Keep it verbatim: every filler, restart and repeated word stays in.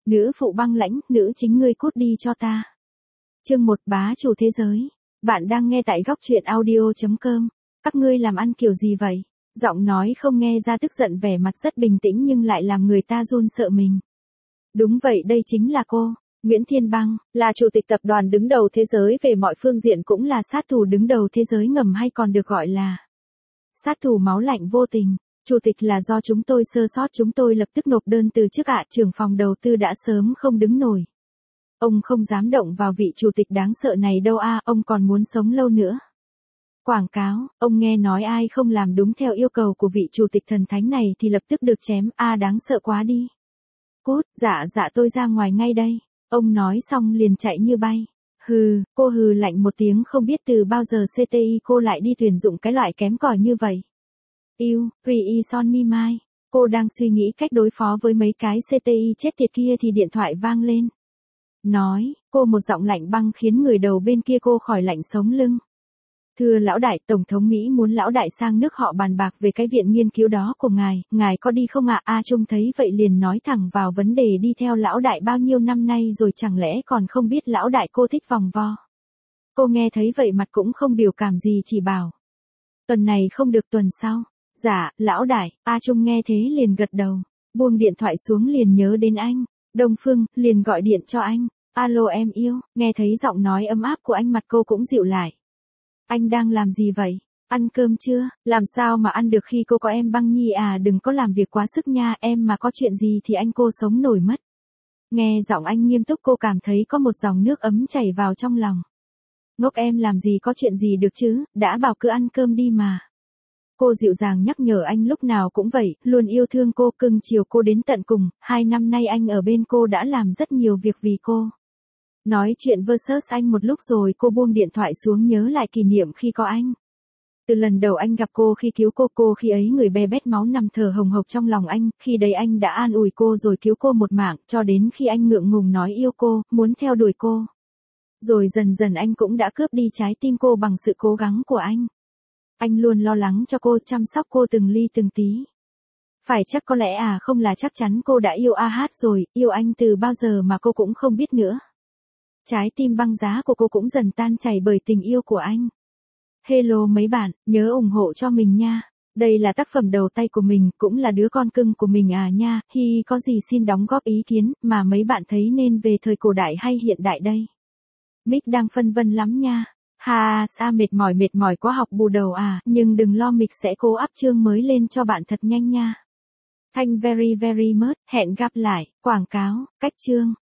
Nữ phụ băng lãnh, nữ chính ngươi cút đi cho ta. Chương một bá chủ thế giới. Bạn đang nghe tại góc truyện audio chấm com. Các ngươi làm ăn kiểu gì vậy? Giọng nói không nghe ra tức giận, vẻ mặt rất bình tĩnh nhưng lại làm người ta run sợ mình. Đúng vậy, đây chính là cô, Nguyễn Thiên Băng, là chủ tịch tập đoàn đứng đầu thế giới về mọi phương diện, cũng là sát thủ đứng đầu thế giới ngầm, hay còn được gọi là sát thủ máu lạnh vô tình. Chủ tịch là do chúng tôi sơ sót, chúng tôi lập tức nộp đơn từ chức ạ. Trưởng phòng đầu tư đã sớm không đứng nổi. Ông không dám động vào vị chủ tịch đáng sợ này đâu a, ông còn muốn sống lâu nữa. Quảng cáo, ông nghe nói ai không làm đúng theo yêu cầu của vị chủ tịch thần thánh này thì lập tức được chém, a đáng sợ quá đi. Cút, dạ dạ tôi ra ngoài ngay đây. Ông nói xong liền chạy như bay. Hừ, cô hừ lạnh một tiếng, không biết từ bao giờ xê tê i cô lại đi tuyển dụng cái loại kém cỏi như vậy. Yêu, Ri Son Mi Mai. Cô đang suy nghĩ cách đối phó với mấy cái xê tê i chết tiệt kia thì điện thoại vang lên. Nói, cô một giọng lạnh băng khiến người đầu bên kia cô khỏi lạnh sống lưng. Thưa lão đại, Tổng thống Mỹ muốn lão đại sang nước họ bàn bạc về cái viện nghiên cứu đó của ngài, ngài có đi không ạ? A Trung thấy vậy liền nói thẳng vào vấn đề, đi theo lão đại bao nhiêu năm nay rồi chẳng lẽ còn không biết lão đại cô thích vòng vo. Cô nghe thấy vậy mặt cũng không biểu cảm gì, chỉ bảo. Tuần này không được, tuần sau. Dạ, lão đại. A Trung nghe thế liền gật đầu, buông điện thoại xuống liền nhớ đến anh. Đông Phương, liền gọi điện cho anh. Alo em yêu, nghe thấy giọng nói ấm áp của anh mặt cô cũng dịu lại. Anh đang làm gì vậy? Ăn cơm chưa? Làm sao mà ăn được khi cô có em Băng Nhi à, đừng có làm việc quá sức nha, em mà có chuyện gì thì anh cô sống nổi mất. Nghe giọng anh nghiêm túc cô cảm thấy có một dòng nước ấm chảy vào trong lòng. Ngốc, em làm gì có chuyện gì được chứ, đã bảo cứ ăn cơm đi mà. Cô dịu dàng nhắc nhở anh lúc nào cũng vậy, luôn yêu thương cô, cưng chiều cô đến tận cùng, hai năm nay anh ở bên cô đã làm rất nhiều việc vì cô. Nói chuyện versus anh một lúc rồi cô buông điện thoại xuống, nhớ lại kỷ niệm khi có anh. Từ lần đầu anh gặp cô, khi cứu cô, cô khi ấy người be bét máu nằm thở hồng hộc trong lòng anh, khi đấy anh đã an ủi cô rồi cứu cô một mạng, cho đến khi anh ngượng ngùng nói yêu cô, muốn theo đuổi cô. Rồi dần dần anh cũng đã cướp đi trái tim cô bằng sự cố gắng của anh. Anh luôn lo lắng cho cô, chăm sóc cô từng ly từng tí. Phải chắc có lẽ à không là chắc chắn cô đã yêu a hát rồi, yêu anh từ bao giờ mà cô cũng không biết nữa. Trái tim băng giá của cô cũng dần tan chảy bởi tình yêu của anh. Hello mấy bạn, nhớ ủng hộ cho mình nha. Đây là tác phẩm đầu tay của mình, cũng là đứa con cưng của mình à nha. Hi, có gì xin đóng góp ý kiến, mà mấy bạn thấy nên về thời cổ đại hay hiện đại đây? Mic đang phân vân lắm nha. Ha, sao mệt mỏi mệt mỏi quá, học bù đầu à, nhưng đừng lo, mic sẽ cố up chương mới lên cho bạn thật nhanh nha. Thank very very much, hẹn gặp lại. Quảng cáo, cách chương.